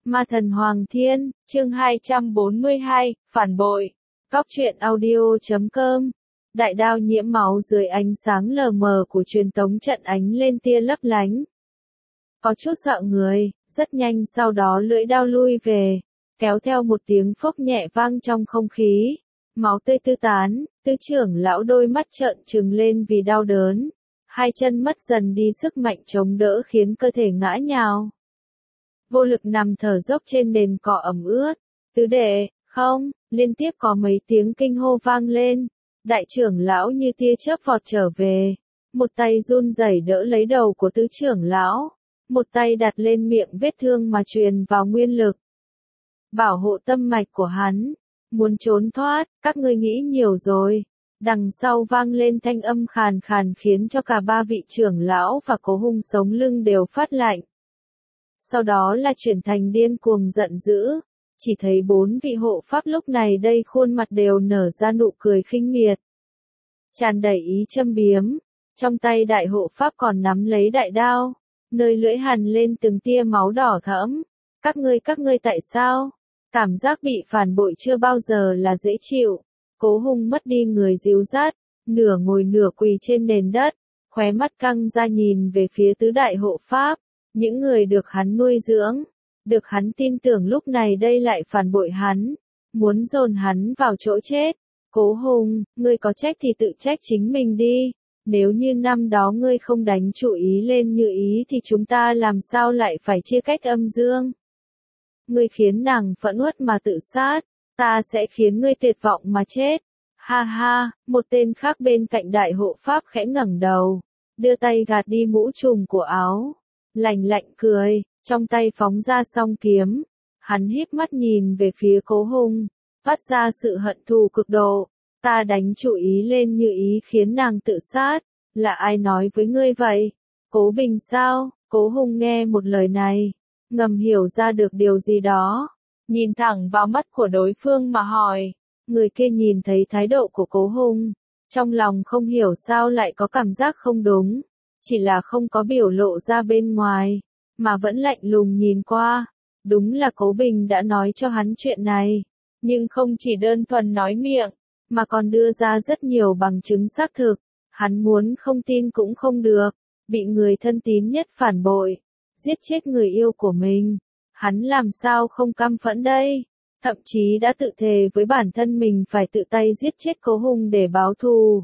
Ma thần Hoàng Thiên, chương 242, phản bội. Góc truyện audio.com. Đại đao nhiễm máu dưới ánh sáng lờ mờ của truyền tống trận ánh lên tia lấp lánh. Có chút sợ người, rất nhanh sau đó lưỡi đao lui về, kéo theo một tiếng phốc nhẹ vang trong không khí. Máu tươi tư tán, tứ trưởng lão đôi mắt trợn trừng lên vì đau đớn. Hai chân mất dần đi sức mạnh chống đỡ khiến cơ thể ngã nhào. Vô lực nằm thở dốc trên nền cỏ ẩm ướt. Tứ đệ, không, liên tiếp có mấy tiếng kinh hô vang lên. Đại trưởng lão như tia chớp vọt trở về. Một tay run rẩy đỡ lấy đầu của tứ trưởng lão. Một tay đặt lên miệng vết thương mà truyền vào nguyên lực. Bảo hộ tâm mạch của hắn. Muốn trốn thoát, các ngươi nghĩ nhiều rồi. Đằng sau vang lên thanh âm khàn khàn khiến cho cả ba vị trưởng lão và Cố Hung sống lưng đều phát lạnh. Sau đó là chuyển thành điên cuồng giận dữ. Chỉ thấy bốn vị hộ pháp lúc này đây khuôn mặt đều nở ra nụ cười khinh miệt. Tràn đầy ý châm biếm. Trong tay đại hộ pháp còn nắm lấy đại đao. Nơi lưỡi hằn lên từng tia máu đỏ thẫm. Các ngươi tại sao? Cảm giác bị phản bội chưa bao giờ là dễ chịu. Cố Hung mất đi người dìu dắt, nửa ngồi nửa quỳ trên nền đất, khóe mắt căng ra nhìn về phía tứ đại hộ pháp, những người được hắn nuôi dưỡng, được hắn tin tưởng lúc này đây lại phản bội hắn, muốn dồn hắn vào chỗ chết. Cố Hung, ngươi có trách thì tự trách chính mình đi, nếu như năm đó ngươi không đánh chủ ý lên Như Ý thì chúng ta làm sao lại phải chia cách âm dương? Ngươi khiến nàng phẫn uất mà tự sát. Ta sẽ khiến ngươi tuyệt vọng mà chết. Ha ha, một tên khác bên cạnh đại hộ pháp khẽ ngẩng đầu, đưa tay gạt đi mũ trùm của áo, lạnh lạnh cười, trong tay phóng ra song kiếm. Hắn híp mắt nhìn về phía Cố Hung, phát ra sự hận thù cực độ. Ta đánh chủ ý lên Như Ý khiến nàng tự sát, là ai nói với ngươi vậy? Cố Bình sao? Cố Hung nghe một lời này, ngầm hiểu ra được điều gì đó. Nhìn thẳng vào mắt của đối phương mà hỏi, người kia nhìn thấy thái độ của Cố Hung, trong lòng không hiểu sao lại có cảm giác không đúng, chỉ là không có biểu lộ ra bên ngoài, mà vẫn lạnh lùng nhìn qua. Đúng là Cố Bình đã nói cho hắn chuyện này, nhưng không chỉ đơn thuần nói miệng, mà còn đưa ra rất nhiều bằng chứng xác thực, hắn muốn không tin cũng không được, bị người thân tín nhất phản bội, giết chết người yêu của mình. Hắn làm sao không căm phẫn đây? Thậm chí đã tự thề với bản thân mình phải tự tay giết chết Cố Hung để báo thù.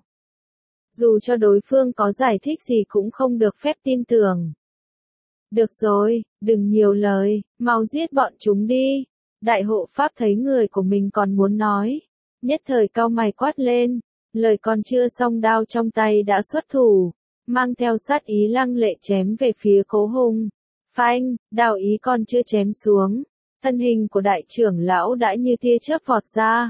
Dù cho đối phương có giải thích gì cũng không được phép tin tưởng. Được rồi, đừng nhiều lời, mau giết bọn chúng đi. Đại hộ pháp thấy người của mình còn muốn nói, nhất thời cau mày quát lên, lời còn chưa xong đao trong tay đã xuất thủ, mang theo sát ý lăng lệ chém về phía Cố Hung. Phanh, đao ý còn chưa chém xuống, thân hình của đại trưởng lão đã như tia chớp vọt ra.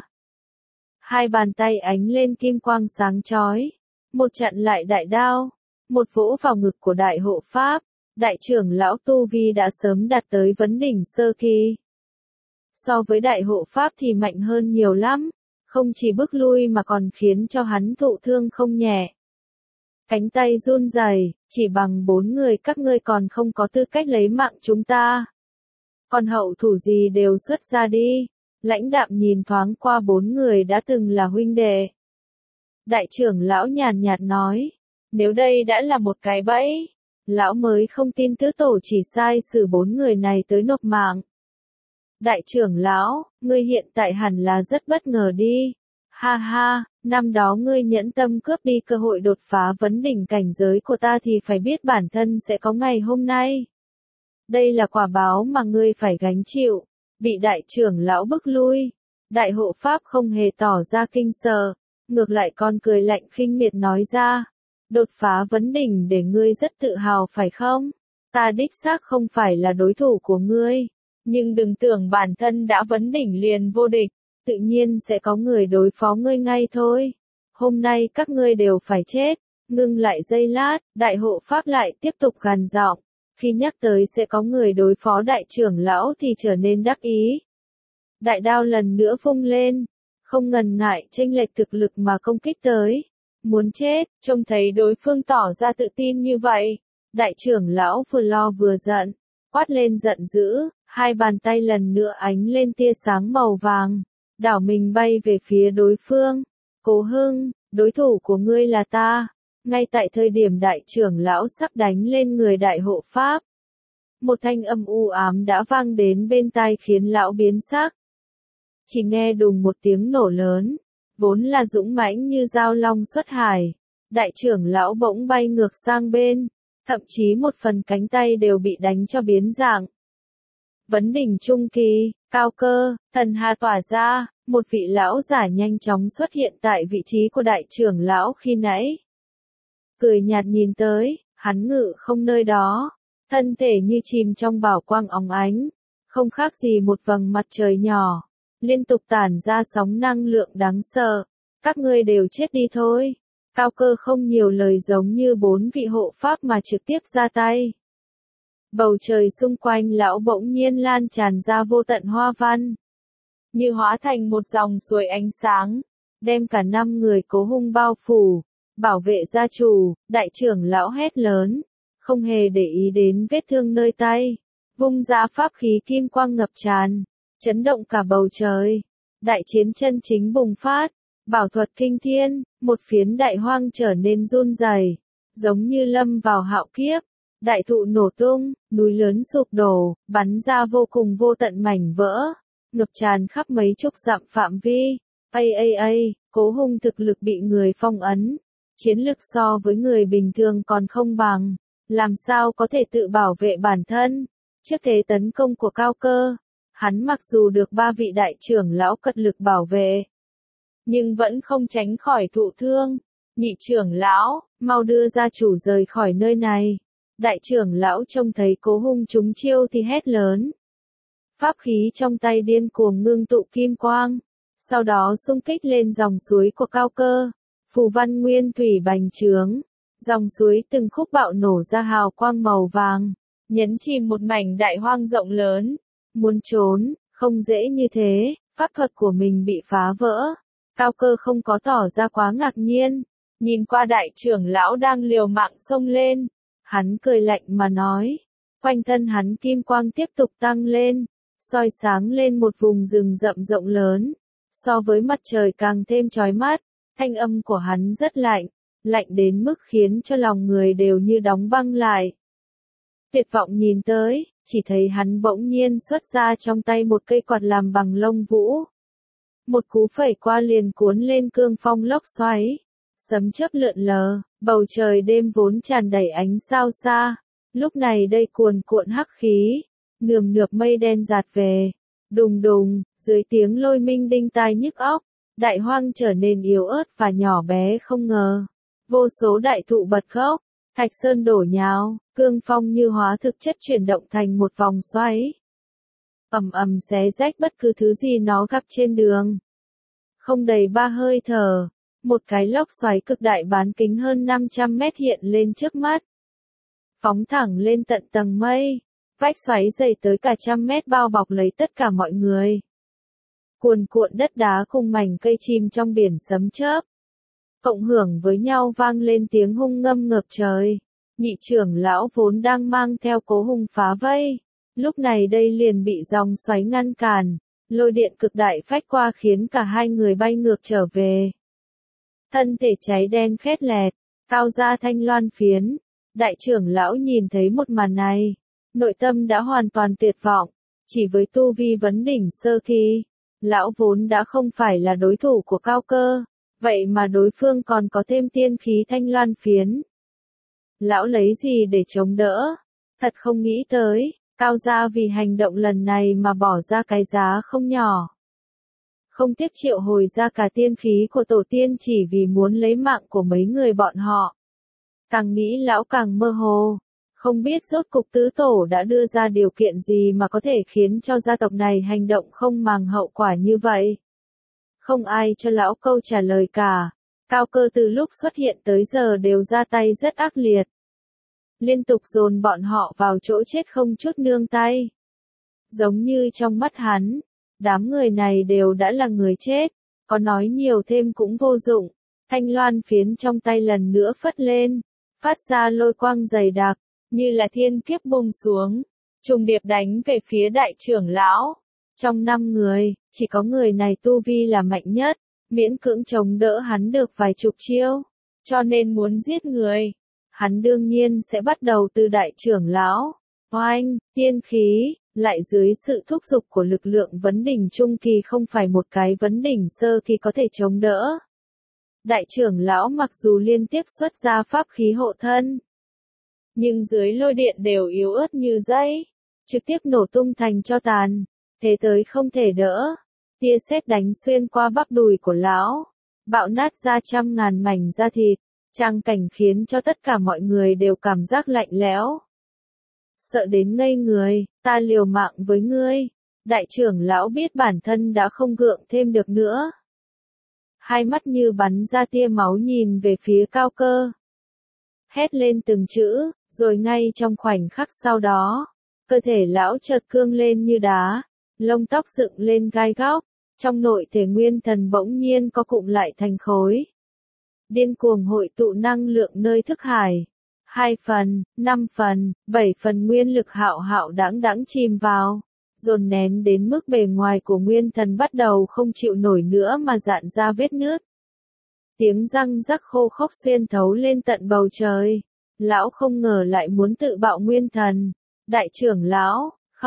Hai bàn tay ánh lên kim quang sáng chói, một chặn lại đại đao, một vỗ vào ngực của đại hộ pháp. Đại trưởng lão tu vi đã sớm đạt tới vấn đỉnh sơ kỳ. So với đại hộ pháp thì mạnh hơn nhiều lắm, không chỉ bước lui mà còn khiến cho hắn thụ thương không nhẹ. Cánh tay run rẩy, chỉ bằng 4 người các ngươi còn không có tư cách lấy mạng chúng ta. Còn hậu thủ gì đều xuất ra đi. Lãnh đạm nhìn thoáng qua 4 người đã từng là huynh đệ. Đại trưởng lão nhàn nhạt nói, nếu đây đã là một cái bẫy, lão mới không tin tứ tổ chỉ sai xử 4 người này tới nộp mạng. Đại trưởng lão, ngươi hiện tại hẳn là rất bất ngờ đi. Ha ha, năm đó ngươi nhẫn tâm cướp đi cơ hội đột phá vấn đỉnh cảnh giới của ta thì phải biết bản thân sẽ có ngày hôm nay. Đây là quả báo mà ngươi phải gánh chịu. Bị đại trưởng lão bức lui, đại hộ pháp không hề tỏ ra kinh sợ, ngược lại còn cười lạnh khinh miệt nói ra. Đột phá vấn đỉnh để ngươi rất tự hào phải không? Ta đích xác không phải là đối thủ của ngươi, nhưng đừng tưởng bản thân đã vấn đỉnh liền vô địch. Tự nhiên sẽ có người đối phó ngươi ngay thôi. Hôm nay các ngươi đều phải chết. Ngưng lại giây lát, đại hộ pháp lại tiếp tục gằn giọng. Khi nhắc tới sẽ có người đối phó đại trưởng lão thì trở nên đắc ý. Đại đao lần nữa vung lên, không ngần ngại chênh lệch thực lực mà công kích tới. Muốn chết, trông thấy đối phương tỏ ra tự tin như vậy. Đại trưởng lão vừa lo vừa giận, quát lên giận dữ, Hai bàn tay lần nữa ánh lên tia sáng màu vàng, đảo mình bay về phía đối phương. Cố Hưng, đối thủ của ngươi là ta. Ngay tại thời điểm đại trưởng lão sắp đánh lên người đại hộ pháp, một thanh âm u ám đã vang đến bên tai khiến lão biến sắc. Chỉ nghe đùng một tiếng nổ lớn, vốn là dũng mãnh như dao long xuất hải, đại trưởng lão bỗng bay ngược sang bên, thậm chí một phần cánh tay đều bị đánh cho biến dạng. Vấn đỉnh trung kỳ, Cao Cơ, thần hà tỏa ra, một vị lão giả nhanh chóng xuất hiện tại vị trí của đại trưởng lão khi nãy. Cười nhạt nhìn tới, hắn ngự không nơi đó, thân thể như chìm trong bảo quang óng ánh, không khác gì một vầng mặt trời nhỏ, liên tục tản ra sóng năng lượng đáng sợ. Các ngươi đều chết đi thôi. Cao Cơ không nhiều lời giống như bốn vị hộ pháp mà trực tiếp ra tay. Bầu trời xung quanh lão bỗng nhiên lan tràn ra vô tận hoa văn, như hóa thành một dòng suối ánh sáng, đem cả 5 người Cố Hung bao phủ, bảo vệ gia chủ. Đại trưởng lão hét lớn, không hề để ý đến vết thương nơi tay, vung ra pháp khí kim quang ngập tràn, chấn động cả bầu trời. Đại chiến chân chính bùng phát, bảo thuật kinh thiên, một phiến đại hoang trở nên run rẩy, giống như lâm vào hạo kiếp. Đại thụ nổ tung, núi lớn sụp đổ, bắn ra vô cùng vô tận mảnh vỡ, ngập tràn khắp mấy chục dặm phạm vi. Cố Hung thực lực bị người phong ấn, chiến lực so với người bình thường còn không bằng, làm sao có thể tự bảo vệ bản thân. Trước thế tấn công của Cao Cơ, hắn mặc dù được 3 vị đại trưởng lão cật lực bảo vệ, nhưng vẫn không tránh khỏi thụ thương. Nhị trưởng lão, mau đưa gia chủ rời khỏi nơi này. Đại trưởng lão trông thấy Cố Hung trúng chiêu thì hét lớn. Pháp khí trong tay điên cuồng ngưng tụ kim quang, sau đó xung kích lên dòng suối của Cao Cơ. Phù văn nguyên thủy bành trướng, dòng suối từng khúc bạo nổ ra hào quang màu vàng, nhấn chìm một mảnh đại hoang rộng lớn. Muốn trốn, không dễ như thế, pháp thuật của mình bị phá vỡ. Cao Cơ không có tỏ ra quá ngạc nhiên, nhìn qua đại trưởng lão đang liều mạng xông lên. Hắn cười lạnh mà nói, quanh thân hắn kim quang tiếp tục tăng lên, soi sáng lên một vùng rừng rậm rộng lớn, so với mặt trời càng thêm chói mắt. Thanh âm của hắn rất lạnh, lạnh đến mức khiến cho lòng người đều như đóng băng lại. Tuyệt vọng nhìn tới, chỉ thấy hắn bỗng nhiên xuất ra trong tay một cây quạt làm bằng lông vũ. Một cú phẩy qua liền cuốn lên cương phong lốc xoáy, sấm chớp lượn lờ, bầu trời đêm vốn tràn đầy ánh sao xa, lúc này đây cuồn cuộn hắc khí, nườm nượp mây đen dạt về, đùng đùng, dưới tiếng lôi minh đinh tai nhức óc, đại hoang trở nên yếu ớt và nhỏ bé không ngờ. Vô số đại thụ bật khóc, thạch sơn đổ nhào, cương phong như hóa thực chất chuyển động thành một vòng xoáy, ầm ầm xé rách bất cứ thứ gì nó gặp trên đường. Không đầy 3 hơi thở, một cái lốc xoáy cực đại bán kính hơn 500 mét hiện lên trước mắt, phóng thẳng lên tận tầng mây, vách xoáy dày tới cả 100 mét bao bọc lấy tất cả mọi người. Cuồn cuộn đất đá cùng mảnh cây chim trong biển sấm chớp, cộng hưởng với nhau vang lên tiếng hung ngâm ngập trời. Nhị trưởng lão vốn đang mang theo Cố Hung phá vây, lúc này đây liền bị dòng xoáy ngăn cản, lôi điện cực đại phách qua khiến cả hai người bay ngược trở về. Thân thể cháy đen khét lẹt, cao ra thanh loan phiến. Đại trưởng lão nhìn thấy một màn này, nội tâm đã hoàn toàn tuyệt vọng, chỉ với tu vi vấn đỉnh sơ kỳ, lão vốn đã không phải là đối thủ của Cao Cơ, vậy mà đối phương còn có thêm tiên khí thanh loan phiến. Lão lấy gì để chống đỡ? Thật không nghĩ tới, Cao gia vì hành động lần này mà bỏ ra cái giá không nhỏ. Không tiếc triệu hồi ra cả tiên khí của tổ tiên chỉ vì muốn lấy mạng của mấy người bọn họ. Càng nghĩ lão càng mơ hồ, không biết rốt cục tứ tổ đã đưa ra điều kiện gì mà có thể khiến cho gia tộc này hành động không màng hậu quả như vậy. Không ai cho lão câu trả lời cả. Cao Cơ từ lúc xuất hiện tới giờ đều ra tay rất ác liệt, liên tục dồn bọn họ vào chỗ chết không chút nương tay. Giống như trong mắt hắn, đám người này đều đã là người chết, có nói nhiều thêm cũng vô dụng. Thanh loan phiến trong tay lần nữa phất lên, phát ra lôi quang dày đặc, như là thiên kiếp bùng xuống. trùng điệp đánh về phía đại trưởng lão. Trong 5 người, chỉ có người này tu vi là mạnh nhất, miễn cưỡng chống đỡ hắn được vài chục chiêu, cho nên muốn giết người. Hắn đương nhiên sẽ bắt đầu từ đại trưởng lão. Oanh, tiên khí, lại dưới sự thúc giục của lực lượng vấn đỉnh trung kỳ không phải một cái vấn đỉnh sơ kỳ có thể chống đỡ. Đại trưởng lão mặc dù liên tiếp xuất ra pháp khí hộ thân, nhưng dưới lôi điện đều yếu ớt như dây, trực tiếp nổ tung thành tro tàn, thế tới không thể đỡ. Tia sét đánh xuyên qua bắp đùi của lão, bạo nát ra trăm ngàn mảnh da thịt, trang cảnh khiến cho tất cả mọi người đều cảm giác lạnh lẽo. Sợ đến ngây người, ta liều mạng với ngươi. Đại trưởng lão biết bản thân đã không gượng thêm được nữa. Hai mắt như bắn ra tia máu nhìn về phía Cao Cơ. Hét lên từng chữ, rồi ngay trong khoảnh khắc sau đó, cơ thể lão chợt cương lên như đá, lông tóc dựng lên gai góc, trong nội thể nguyên thần bỗng nhiên co cụm lại thành khối. Điên cuồng hội tụ năng lượng nơi thức hải. 2 phần, 5 phần, 7 phần nguyên lực hạo hạo đãng đãng chìm vào, dồn nén đến mức bề ngoài của nguyên thần bắt đầu không chịu nổi nữa mà rạn ra vết nứt. Tiếng răng rắc khô khốc xuyên thấu lên tận bầu trời. Lão không ngờ lại muốn tự bạo nguyên thần. Đại trưởng lão,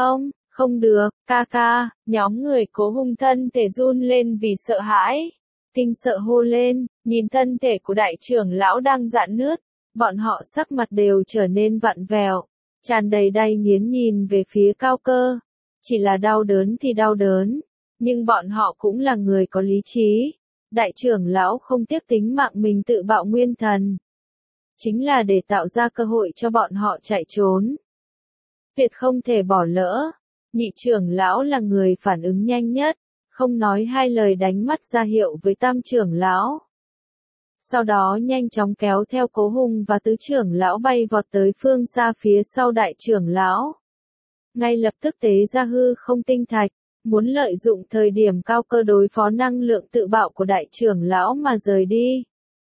không được, ca ca, nhóm người Cố Hùng thân thể run lên vì sợ hãi. Kinh sợ hô lên, nhìn thân thể của đại trưởng lão đang rạn nứt. Bọn họ sắc mặt đều trở nên vặn vẹo, tràn đầy đay nghiến nhìn về phía Cao Cơ. Chỉ là đau đớn thì đau đớn, nhưng bọn họ cũng là người có lý trí. Đại trưởng lão không tiếc tính mạng mình tự bạo nguyên thần, chính là để tạo ra cơ hội cho bọn họ chạy trốn. Tuyệt không thể bỏ lỡ. Nhị trưởng lão là người phản ứng nhanh nhất, không nói hai lời đánh mắt ra hiệu với tam trưởng lão. Sau đó nhanh chóng kéo theo Cố Hùng và tứ trưởng lão bay vọt tới phương xa phía sau đại trưởng lão. Ngay lập tức tế ra hư không tinh thạch, muốn lợi dụng thời điểm Cao Cơ đối phó năng lượng tự bạo của đại trưởng lão mà rời đi.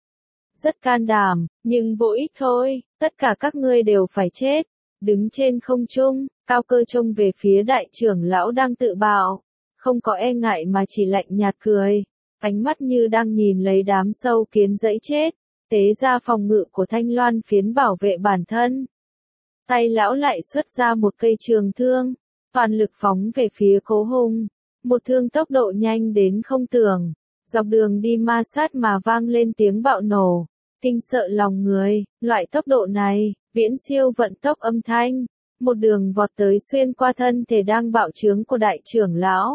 Rất can đảm, nhưng vô ích thôi, tất cả các ngươi đều phải chết. Đứng trên không trung, Cao Cơ trông về phía đại trưởng lão đang tự bạo, không có e ngại mà chỉ lạnh nhạt cười. Ánh mắt như đang nhìn lấy đám sâu kiến dẫy chết, tế ra phòng ngự của thanh loan phiến bảo vệ bản thân. Tay lão lại xuất ra một cây trường thương, toàn lực phóng về phía Cố Hùng. Một thương tốc độ nhanh đến không tưởng, dọc đường đi ma sát mà vang lên tiếng bạo nổ, kinh sợ lòng người. Loại tốc độ này, viễn siêu vận tốc âm thanh, một đường vọt tới xuyên qua thân thể đang bạo trướng của đại trưởng lão,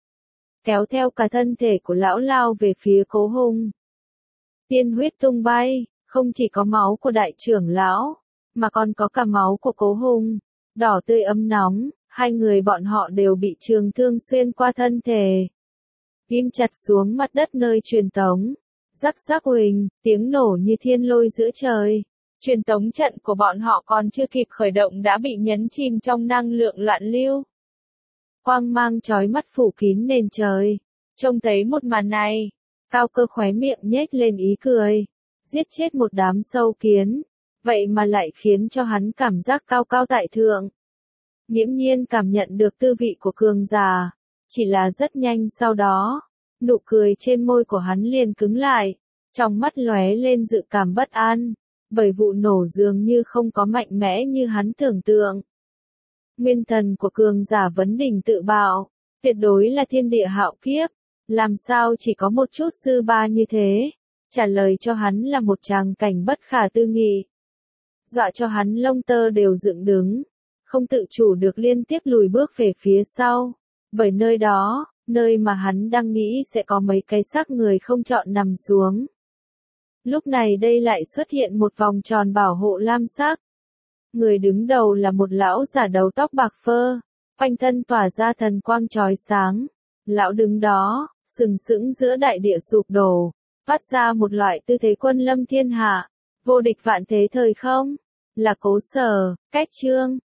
kéo theo cả thân thể của lão lao về phía Cố Hùng. Tiên huyết tung bay, không chỉ có máu của đại trưởng lão, mà còn có cả máu của Cố Hùng, đỏ tươi ấm nóng. Hai người bọn họ đều bị trường thương xuyên qua thân thể, ghim chặt xuống mặt đất nơi truyền tống. Rắc rắc huỳnh, tiếng nổ như thiên lôi giữa trời. Truyền tống trận của bọn họ còn chưa kịp khởi động đã bị nhấn chìm trong năng lượng loạn lưu. Quang mang chói mắt phủ kín nền trời. Trông thấy một màn này, Cao Cơ khóe miệng nhếch lên ý cười. Giết chết một đám sâu kiến, vậy mà lại khiến cho hắn cảm giác cao cao tại thượng. Nghiễm nhiên cảm nhận được tư vị của cường giả, chỉ là rất nhanh sau đó, nụ cười trên môi của hắn liền cứng lại, trong mắt lóe lên dự cảm bất an, bởi vụ nổ dường như không có mạnh mẽ như hắn tưởng tượng. Nguyên thần của cường giả vấn đỉnh tự bạo, tuyệt đối là thiên địa hạo kiếp, làm sao chỉ có một chút dư ba như thế, trả lời cho hắn là một tràng cảnh bất khả tư nghị. Dọa cho hắn lông tơ đều dựng đứng, không tự chủ được liên tiếp lùi bước về phía sau, bởi nơi đó, nơi mà hắn đang nghĩ sẽ có mấy cái xác người không chọn nằm xuống. Lúc này đây lại xuất hiện một vòng tròn bảo hộ lam sắc. Người đứng đầu là một lão giả đầu tóc bạc phơ, quanh thân tỏa ra thần quang chói sáng. Lão đứng đó, sừng sững giữa đại địa sụp đổ, phát ra một loại tư thế quân lâm thiên hạ, vô địch vạn thế thời không. Là Cố Sở, Cách Chương.